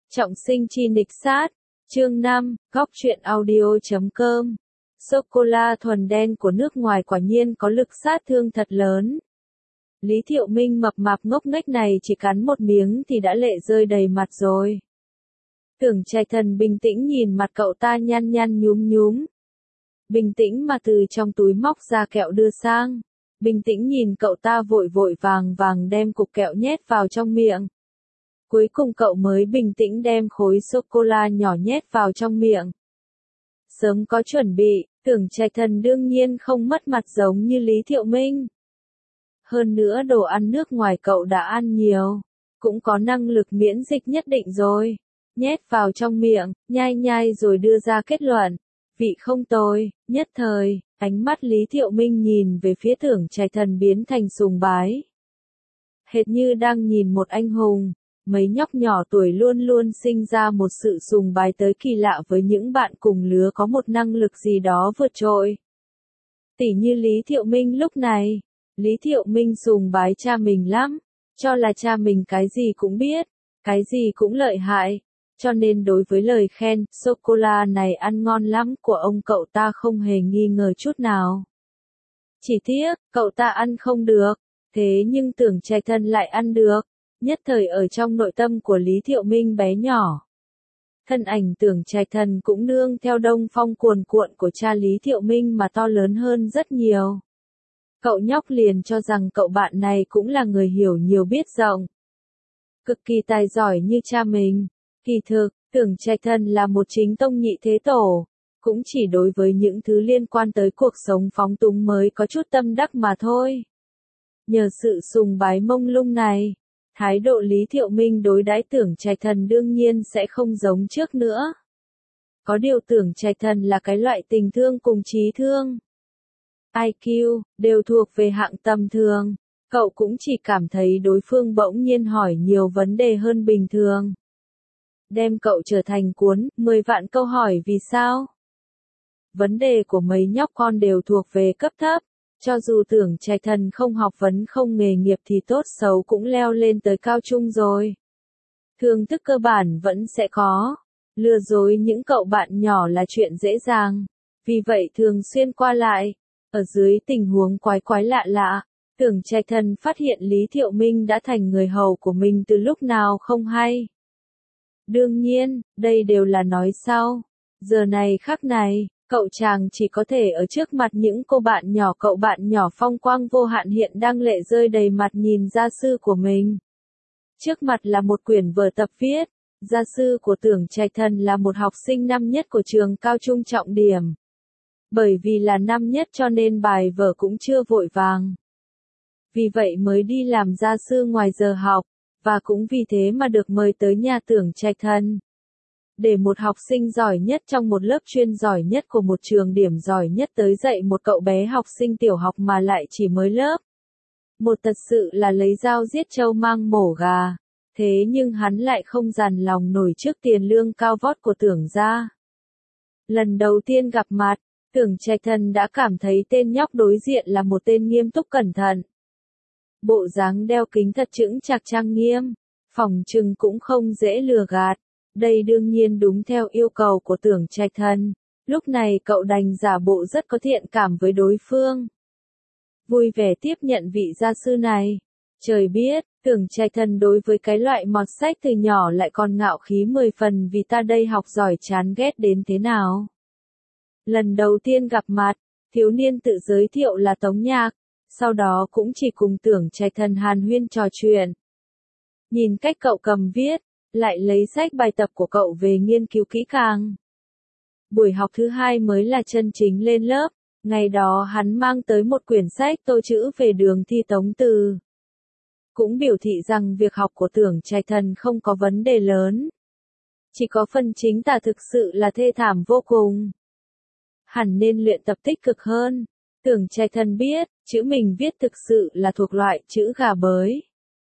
Trọng sinh chi nghịch sát. Chương 5, góc truyện audio.com. Sô-cô-la thuần đen của nước ngoài quả nhiên có lực sát thương thật lớn. Lý Thiệu Minh mập mạp ngốc nghếch này chỉ cắn một miếng thì đã lệ rơi đầy mặt rồi. Tưởng Trạch Thần bình tĩnh nhìn mặt cậu ta nhăn nhăn nhúm nhúm. Bình tĩnh mà từ trong túi móc ra kẹo đưa sang. Bình tĩnh nhìn cậu ta vội vội vàng vàng đem cục kẹo nhét vào trong miệng. Cuối cùng cậu mới bình tĩnh đem khối sô-cô-la nhỏ nhét vào trong miệng. Sớm có chuẩn bị, Tưởng Trạch Thần đương nhiên không mất mặt giống như Lý Thiệu Minh. Hơn nữa đồ ăn nước ngoài cậu đã ăn nhiều, cũng có năng lực miễn dịch nhất định rồi. Nhét vào trong miệng, nhai nhai rồi đưa ra kết luận. Vị không tồi, nhất thời, ánh mắt Lý Thiệu Minh nhìn về phía Tưởng Trạch Thần biến thành sùng bái. Hệt như đang nhìn một anh hùng. Mấy nhóc nhỏ tuổi luôn luôn sinh ra một sự sùng bái tới kỳ lạ với những bạn cùng lứa có một năng lực gì đó vượt trội. Tỉ như Lý Thiệu Minh lúc này, Lý Thiệu Minh sùng bái cha mình lắm, cho là cha mình cái gì cũng biết, cái gì cũng lợi hại, cho nên đối với lời khen sô-cô-la này ăn ngon lắm của ông cậu ta không hề nghi ngờ chút nào. Chỉ tiếc, cậu ta ăn không được, thế nhưng Tưởng Trạch Thần lại ăn được. Nhất thời ở trong nội tâm của Lý Thiệu Minh bé nhỏ. Thân ảnh Tưởng Trạch Thần cũng nương theo đông phong cuồn cuộn của cha Lý Thiệu Minh mà to lớn hơn rất nhiều. Cậu nhóc liền cho rằng cậu bạn này cũng là người hiểu nhiều biết rộng. Cực kỳ tài giỏi như cha mình. Kỳ thực, Tưởng Trạch Thần là một chính tông nhị thế tổ. Cũng chỉ đối với những thứ liên quan tới cuộc sống phóng túng mới có chút tâm đắc mà thôi. Nhờ sự sùng bái mông lung này. Thái độ Lý Thiệu Minh đối đãi Tưởng Trạch Thần đương nhiên sẽ không giống trước nữa. Có điều Tưởng Trạch Thần là cái loại tình thương cùng trí thương. IQ, đều thuộc về hạng tầm thường. Cậu cũng chỉ cảm thấy đối phương bỗng nhiên hỏi nhiều vấn đề hơn bình thường. Đem cậu trở thành cuốn 10 vạn câu hỏi vì sao. Vấn đề của mấy nhóc con đều thuộc về cấp thấp. Cho dù Tưởng Trạch Thần không học vấn không nghề nghiệp thì tốt xấu cũng leo lên tới cao trung rồi. Thường thức cơ bản vẫn sẽ có. Lừa dối những cậu bạn nhỏ là chuyện dễ dàng. Vì vậy thường xuyên qua lại. Ở dưới tình huống quái quái lạ lạ, Tưởng Trạch Thần phát hiện Lý Thiệu Minh đã thành người hầu của mình từ lúc nào không hay. Đương nhiên, đây đều là nói sau. Giờ này khắc này. Cậu chàng chỉ có thể ở trước mặt những cô bạn nhỏ cậu bạn nhỏ phong quang vô hạn hiện đang lệ rơi đầy mặt nhìn gia sư của mình. Trước mặt là một quyển vở tập viết, gia sư của Tưởng Trạch Thần là một học sinh năm nhất của trường cao trung trọng điểm. Bởi vì là năm nhất cho nên bài vở cũng chưa vội vàng. Vì vậy mới đi làm gia sư ngoài giờ học, và cũng vì thế mà được mời tới nhà Tưởng Trạch Thần. Để một học sinh giỏi nhất trong một lớp chuyên giỏi nhất của một trường điểm giỏi nhất tới dạy một cậu bé học sinh tiểu học mà lại chỉ mới lớp. Một thật sự là lấy dao giết trâu mang mổ gà. Thế nhưng hắn lại không dằn lòng nổi trước tiền lương cao vót của Tưởng gia. Lần đầu tiên gặp mặt, Tưởng Trạch Thần đã cảm thấy tên nhóc đối diện là một tên nghiêm túc cẩn thận. Bộ dáng đeo kính thật chững chạc trang nghiêm, phỏng chừng cũng không dễ lừa gạt. Đây đương nhiên đúng theo yêu cầu của Tưởng Trạch Thần, lúc này cậu đành giả bộ rất có thiện cảm với đối phương. Vui vẻ tiếp nhận vị gia sư này. Trời biết, Tưởng Trạch Thần đối với cái loại mọt sách từ nhỏ lại còn ngạo khí 10 phần vì ta đây học giỏi chán ghét đến thế nào. Lần đầu tiên gặp mặt, thiếu niên tự giới thiệu là Tống Nhạc, sau đó cũng chỉ cùng Tưởng Trạch Thần hàn huyên trò chuyện. Nhìn cách cậu cầm viết, lại lấy sách bài tập của cậu về nghiên cứu kỹ càng. Buổi học thứ hai mới là chân chính lên lớp, ngày đó hắn mang tới một quyển sách tô chữ về đường thi tống từ. Cũng biểu thị rằng việc học của Tưởng Trạch Thần không có vấn đề lớn. Chỉ có phần chính tả thực sự là thê thảm vô cùng. Hẳn nên luyện tập tích cực hơn. Tưởng Trạch Thần biết, chữ mình viết thực sự là thuộc loại chữ gà bới.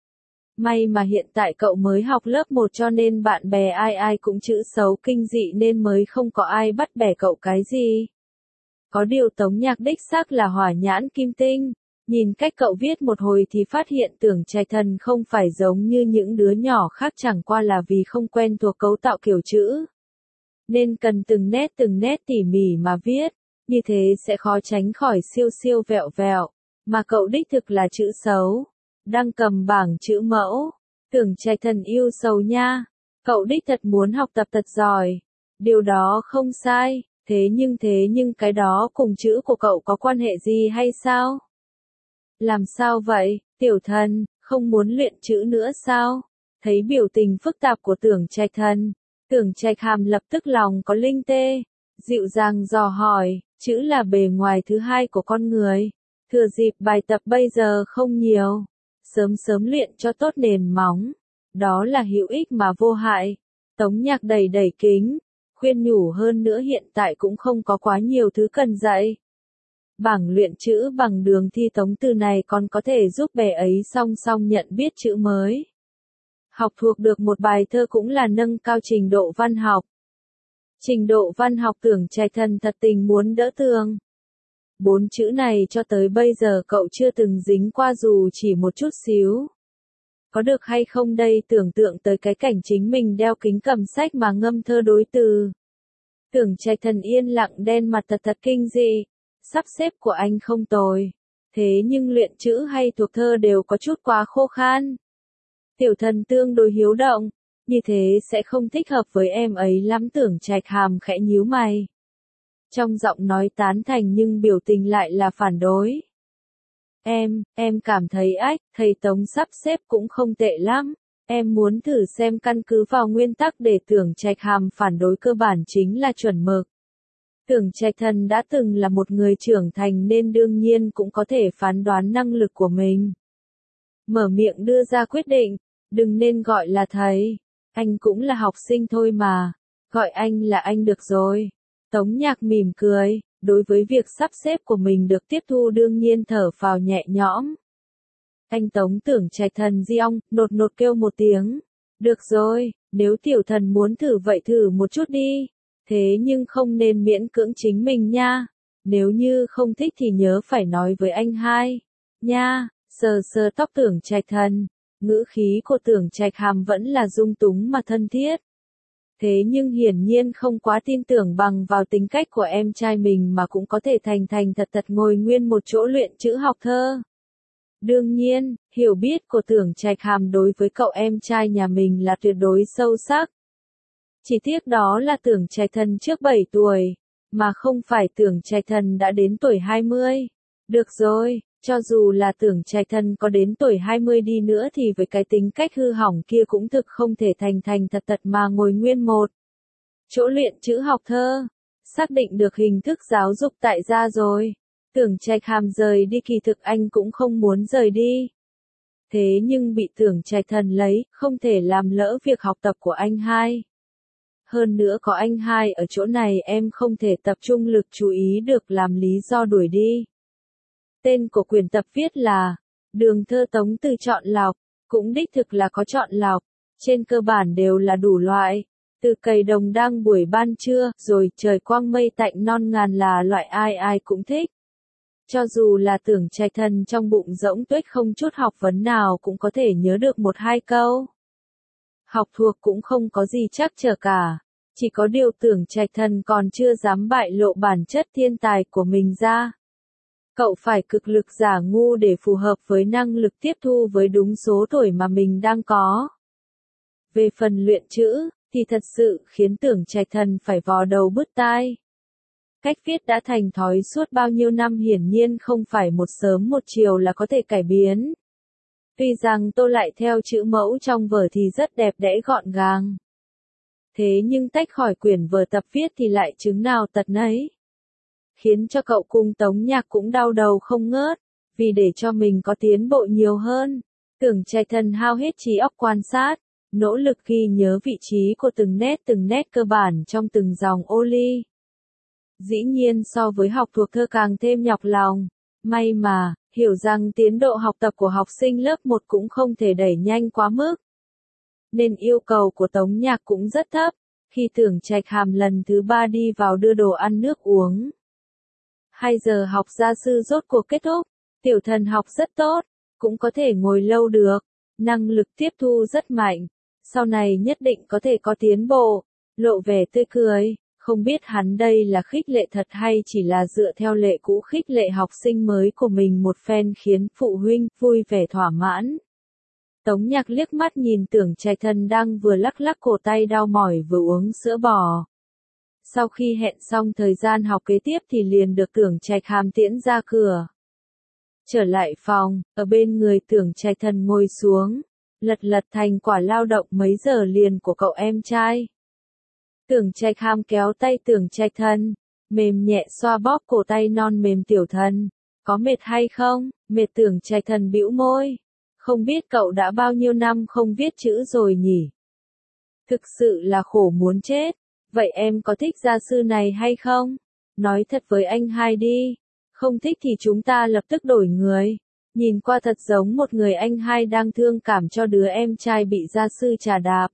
May mà hiện tại cậu mới học lớp 1 cho nên bạn bè ai ai cũng chữ xấu kinh dị nên mới không có ai bắt bẻ cậu cái gì. Có điều Tống Nhạc đích xác là hỏa nhãn kim tinh, Nhìn cách cậu viết một hồi thì phát hiện Tưởng Trạch Thần không phải giống như những đứa nhỏ khác, chẳng qua là vì không quen thuộc cấu tạo kiểu chữ. Nên cần từng nét tỉ mỉ mà viết, như thế sẽ khó tránh khỏi siêu siêu vẹo vẹo. Mà cậu đích thực là chữ xấu, đang cầm bảng chữ mẫu. Tưởng Trạch Thần yêu sầu nha, cậu đích thật muốn học tập thật giỏi. Điều đó không sai, thế nhưng cái đó cùng chữ của cậu có quan hệ gì hay sao? Làm sao vậy, tiểu thần, không muốn luyện chữ nữa sao? Thấy biểu tình phức tạp của Tưởng Trạch Thần, Tưởng Trạch Hàm lập tức lòng có linh tê, dịu dàng dò hỏi, chữ là bề ngoài thứ hai của con người. Thừa dịp bài tập bây giờ không nhiều, sớm sớm luyện cho tốt nền móng, đó là hữu ích mà vô hại. Tống Nhạc đầy đẩy kính, khuyên nhủ hơn nữa hiện tại cũng không có quá nhiều thứ cần dạy. Bảng luyện chữ bằng đường thi tống từ này còn có thể giúp bé ấy song song nhận biết chữ mới. Học thuộc được một bài thơ cũng là nâng cao trình độ văn học. Trình độ văn học Tưởng Trạch Thần thật tình muốn đỡ tường. 4 chữ này cho tới bây giờ cậu chưa từng dính qua dù chỉ một chút xíu. Có được hay không đây, tưởng tượng tới cái cảnh chính mình đeo kính cầm sách mà ngâm thơ đối từ. Tưởng Trạch Thần yên lặng đen mặt thật kinh dị. Sắp xếp của anh không tồi. Thế nhưng luyện chữ hay thuộc thơ đều có chút quá khô khan. Tiểu thần tương đối hiếu động, như thế sẽ không thích hợp với em ấy lắm. Tưởng Trạch Hàm khẽ nhíu mày. Trong giọng nói tán thành nhưng biểu tình lại là phản đối. Em cảm thấy thầy Tống sắp xếp cũng không tệ lắm. Em muốn thử xem, căn cứ vào nguyên tắc để Tưởng Trạch Hàm phản đối cơ bản chính là chuẩn mực. Tưởng Trạch Thần đã từng là một người trưởng thành nên đương nhiên cũng có thể phán đoán năng lực của mình. Mở miệng đưa ra quyết định, đừng nên gọi là thầy, anh cũng là học sinh thôi mà, gọi anh là anh được rồi. Tống Nhạc mỉm cười, đối với việc sắp xếp của mình được tiếp thu đương nhiên thở phào nhẹ nhõm. Anh Tống. Tưởng Trạch Thần di ong, nột kêu một tiếng. Được rồi, nếu tiểu thần muốn thử vậy thử một chút đi. Thế nhưng không nên miễn cưỡng chính mình nha. Nếu như không thích thì nhớ phải nói với anh hai. Nha, sờ tóc Tưởng Trạch Thần. Ngữ khí của Tưởng Trạch Hàm vẫn là dung túng mà thân thiết. Thế nhưng hiển nhiên không quá tin tưởng bằng vào tính cách của em trai mình mà cũng có thể thành thật ngồi nguyên một chỗ luyện chữ học thơ. Đương nhiên, hiểu biết của Tưởng Trạch Hàm đối với cậu em trai nhà mình là tuyệt đối sâu sắc. Chỉ tiếc đó là Tưởng Trạch Thần trước 7 tuổi, mà không phải Tưởng Trạch Thần đã đến tuổi 20. Được rồi, cho dù là Tưởng Trạch Thần có đến tuổi 20 đi nữa thì với cái tính cách hư hỏng kia cũng thực không thể thành thật mà ngồi nguyên một chỗ luyện chữ học thơ. Xác định được hình thức giáo dục tại gia rồi. Tưởng Trạch Hàm rời đi, kỳ thực anh cũng không muốn rời đi. Thế nhưng bị Tưởng Trạch Thần lấy, không thể làm lỡ việc học tập của anh hai. Hơn nữa có anh hai ở chỗ này em không thể tập trung lực chú ý được, làm lý do đuổi đi. Tên của quyển tập viết là Đường thơ Tống từ chọn lọc, cũng đích thực là có chọn lọc, trên cơ bản đều là đủ loại. Từ cày đồng đang buổi ban trưa, rồi trời quang mây tạnh non ngàn là loại ai cũng thích. Cho dù là Tưởng Trạch Thần trong bụng rỗng tuếch không chút học vấn nào cũng có thể nhớ được 1-2 câu. Học thuộc cũng không có gì trắc trở cả. Chỉ có điều Tưởng Trạch Thần còn chưa dám bại lộ bản chất thiên tài của mình ra. Cậu phải cực lực giả ngu để phù hợp với năng lực tiếp thu với đúng số tuổi mà mình đang có. Về phần luyện chữ, thì thật sự khiến Tưởng Trạch Thần phải vò đầu bứt tai. Cách viết đã thành thói suốt bao nhiêu năm hiển nhiên không phải một sớm một chiều là có thể cải biến. Tuy rằng tô lại theo chữ mẫu trong vở thì rất đẹp đẽ gọn gàng. Thế nhưng tách khỏi quyển vở tập viết thì lại chứng nào tật nấy. Khiến cho cậu cùng Tống Nhạc cũng đau đầu không ngớt, vì để cho mình có tiến bộ nhiều hơn. Tưởng Trạch Thần hao hết trí óc quan sát, nỗ lực ghi nhớ vị trí của từng nét cơ bản trong từng dòng ô ly. Dĩ nhiên so với học thuộc thơ càng thêm nhọc lòng. May mà, hiểu rằng tiến độ học tập của học sinh lớp 1 cũng không thể đẩy nhanh quá mức. Nên yêu cầu của Tống Nhạc cũng rất thấp, khi Tưởng Trạch Hàm lần thứ 3 đi vào đưa đồ ăn nước uống. 2 giờ học gia sư rốt cuộc kết thúc, Tiểu thần học rất tốt, cũng có thể ngồi lâu được, năng lực tiếp thu rất mạnh, sau này nhất định có thể có tiến bộ, lộ vẻ tươi cười, không biết hắn đây là khích lệ thật hay chỉ là dựa theo lệ cũ khích lệ học sinh mới của mình một phen khiến phụ huynh vui vẻ thỏa mãn. Tống Nhạc liếc mắt nhìn Tưởng Trạch Thần đang vừa lắc lắc cổ tay đau mỏi vừa uống sữa bò. Sau khi hẹn xong thời gian học kế tiếp thì liền được Tưởng Trạch Hàm tiễn ra cửa. Trở lại phòng, ở bên người Tưởng Trạch Thần ngồi xuống, lật lật thành quả lao động mấy giờ liền của cậu em trai. Tưởng Trạch Hàm kéo tay Tưởng Trạch Thần, mềm nhẹ xoa bóp cổ tay non mềm tiểu thần. Có mệt hay không? Mệt. Tưởng Trạch Thần bĩu môi. Không biết cậu đã bao nhiêu năm không viết chữ rồi nhỉ? Thực sự là khổ muốn chết. Vậy em có thích gia sư này hay không? Nói thật với anh hai đi. Không thích thì chúng ta lập tức đổi người. Nhìn qua thật giống một người anh hai đang thương cảm cho đứa em trai bị gia sư trà đạp.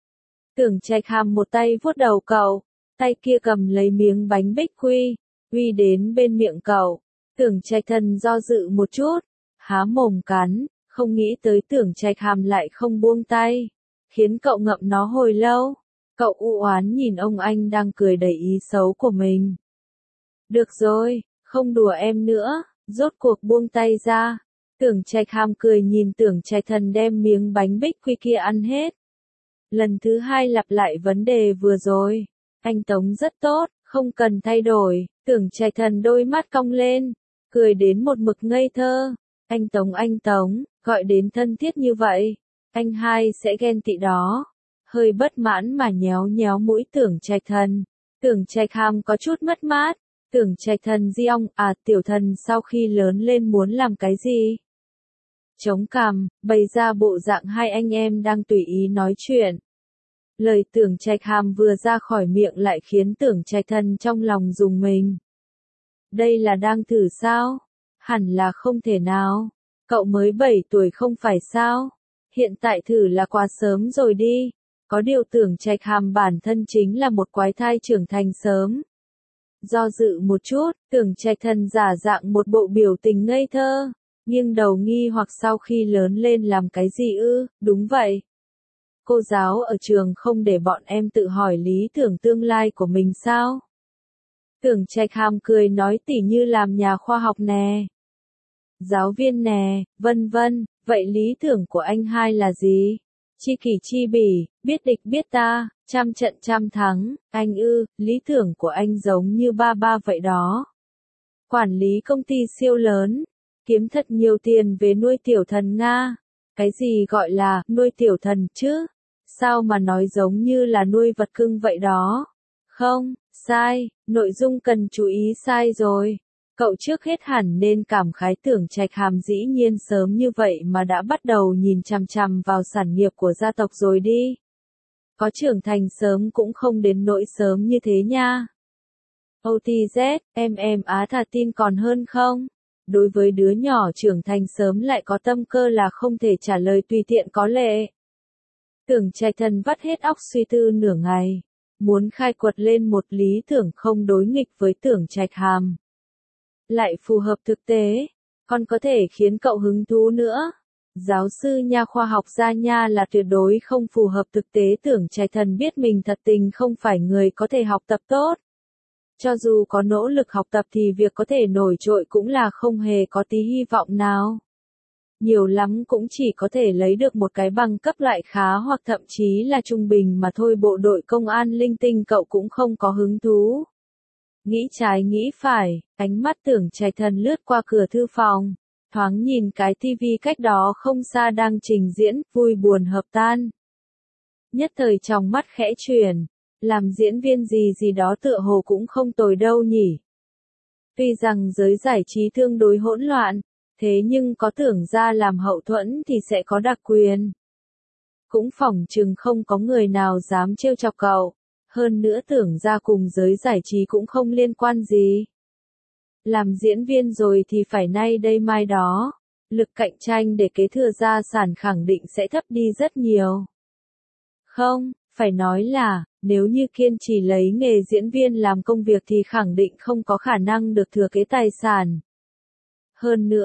Tưởng Trạch Hàm một tay vuốt đầu cậu, tay kia cầm lấy miếng bánh bích quy, uy đến bên miệng cậu. Tưởng Trạch Thần do dự một chút, há mồm cắn, không nghĩ tới Tưởng Trạch Hàm lại không buông tay, khiến cậu ngậm nó hồi lâu. Cậu u oán nhìn ông anh đang cười đầy ý xấu của mình. Được rồi, không đùa em nữa, rốt cuộc buông tay ra. Tưởng Trạch Hàm cười nhìn Tưởng Trạch Thần đem miếng bánh bích quy kia ăn hết. Lần thứ hai lặp lại vấn đề vừa rồi. Anh Tống rất tốt, không cần thay đổi. Tưởng Trạch Thần đôi mắt cong lên, cười đến một mực ngây thơ. Anh Tống, gọi đến thân thiết như vậy, anh hai sẽ ghen tị đó. Hơi bất mãn mà nhéo nhéo mũi Tưởng Trạch Thần. Tưởng Trạch Hàm có chút mất mát. Tưởng Trạch Thần di ong, tiểu thần sau khi lớn lên muốn làm cái gì? Chống cằm, bày ra bộ dạng hai anh em đang tùy ý nói chuyện. Lời Tưởng Trạch Hàm vừa ra khỏi miệng lại khiến Tưởng Trạch Thần trong lòng rùng mình. Đây là đang thử sao? Hẳn là không thể nào. Cậu mới 7 tuổi không phải sao? Hiện tại thử là quá sớm rồi đi. Có điều Tưởng Trạch Hàm bản thân chính là một quái thai trưởng thành sớm. Do dự một chút, Tưởng Trạch Thần giả dạng một bộ biểu tình ngây thơ, nghiêng đầu nghi hoặc sau khi lớn lên làm cái gì ư? Đúng vậy. Cô giáo ở trường không để bọn em tự hỏi lý tưởng tương lai của mình sao? Tưởng Trạch Hàm cười nói tỉ như làm nhà khoa học nè. Giáo viên nè, vân vân, vậy lý tưởng của anh hai là gì? Chi kỷ chi bỉ, biết địch biết ta, trăm trận trăm thắng, anh ư, lý tưởng của anh giống như ba ba vậy đó. Quản lý công ty siêu lớn, kiếm thật nhiều tiền về nuôi tiểu thần Nga. Cái gì gọi là nuôi tiểu thần chứ? Sao mà nói giống như là nuôi vật cưng vậy đó? Không, sai, nội dung cần chú ý sai rồi. Cậu trước hết hẳn nên cảm khái Tưởng Trạch Hàm dĩ nhiên sớm như vậy mà đã bắt đầu nhìn chằm chằm vào sản nghiệp của gia tộc rồi đi. Có trưởng thành sớm cũng không đến nỗi sớm như thế nha. OTZ, em á thà tin còn hơn không? Đối với đứa nhỏ trưởng thành sớm lại có tâm cơ là không thể trả lời tùy tiện có lệ. Tưởng Trạch Thần vắt hết óc suy tư nửa ngày, muốn khai quật lên một lý tưởng không đối nghịch với Tưởng Trạch Hàm. Lại phù hợp thực tế, còn có thể khiến cậu hứng thú nữa. Giáo sư nha khoa học gia nha là tuyệt đối không phù hợp thực tế. Tưởng Trạch Thần biết mình thật tình không phải người có thể học tập tốt. Cho dù có nỗ lực học tập thì việc có thể nổi trội cũng là không hề có tí hy vọng nào. Nhiều lắm cũng chỉ có thể lấy được một cái bằng cấp loại khá hoặc thậm chí là trung bình mà thôi. Bộ đội công an linh tinh cậu cũng không có hứng thú. Nghĩ trái nghĩ phải, ánh mắt Tưởng Trạch Thần lướt qua cửa thư phòng, thoáng nhìn cái tivi cách đó không xa đang trình diễn, vui buồn hợp tan. Nhất thời trong mắt khẽ chuyển, làm diễn viên gì gì đó tựa hồ cũng không tồi đâu nhỉ. Tuy rằng giới giải trí tương đối hỗn loạn, thế nhưng có Tưởng ra làm hậu thuẫn thì sẽ có đặc quyền. Cũng phỏng chừng không có người nào dám trêu chọc cậu. Hơn nữa Tưởng ra cùng giới giải trí cũng không liên quan gì. Làm diễn viên rồi thì phải nay đây mai đó. Lực cạnh tranh để kế thừa gia sản khẳng định sẽ thấp đi rất nhiều. Không, phải nói là, nếu như kiên trì lấy nghề diễn viên làm công việc thì khẳng định không có khả năng được thừa kế tài sản. Hơn nữa,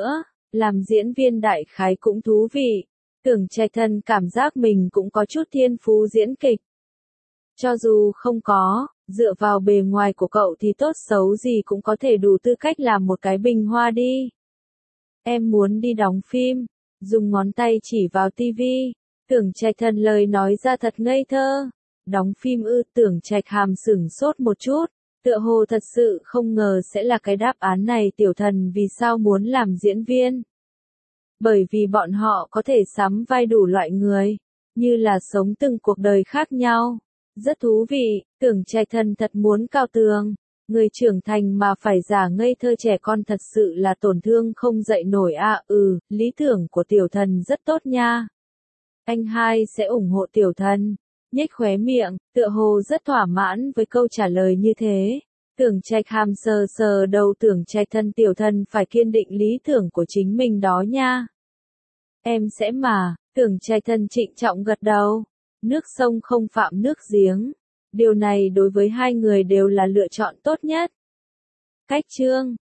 Làm diễn viên đại khái cũng thú vị. Tưởng Trạch Thần cảm giác mình cũng có chút thiên phú diễn kịch. Cho dù không có, dựa vào bề ngoài của cậu thì tốt xấu gì cũng có thể đủ tư cách làm một cái bình hoa đi. Em muốn đi đóng phim, dùng ngón tay chỉ vào tivi. Tưởng Trạch Thần lời nói ra thật ngây thơ. Đóng phim ư? Tưởng Trạch Hàm sửng sốt một chút, tựa hồ thật sự không ngờ sẽ là cái đáp án này. Tiểu Thần vì sao muốn làm diễn viên? Bởi vì bọn họ có thể sắm vai đủ loại người, như là sống từng cuộc đời khác nhau. Rất thú vị, Tưởng Trạch Thần thật muốn cao tường. Người trưởng thành mà phải giả ngây thơ trẻ con thật sự là tổn thương không dậy nổi à. Lý tưởng của Tiểu Thần rất tốt nha. Anh hai sẽ ủng hộ Tiểu Thần. Nhếch khóe miệng, tựa hồ rất thỏa mãn với câu trả lời như thế. Tưởng Trạch Hàm sờ sờ đầu Tưởng Trạch Thần. Tiểu Thần phải kiên định lý tưởng của chính mình đó nha. Em sẽ mà. Tưởng Trạch Thần trịnh trọng gật đầu. Nước sông không phạm nước giếng. Điều này đối với hai người đều là lựa chọn tốt nhất. Cách chương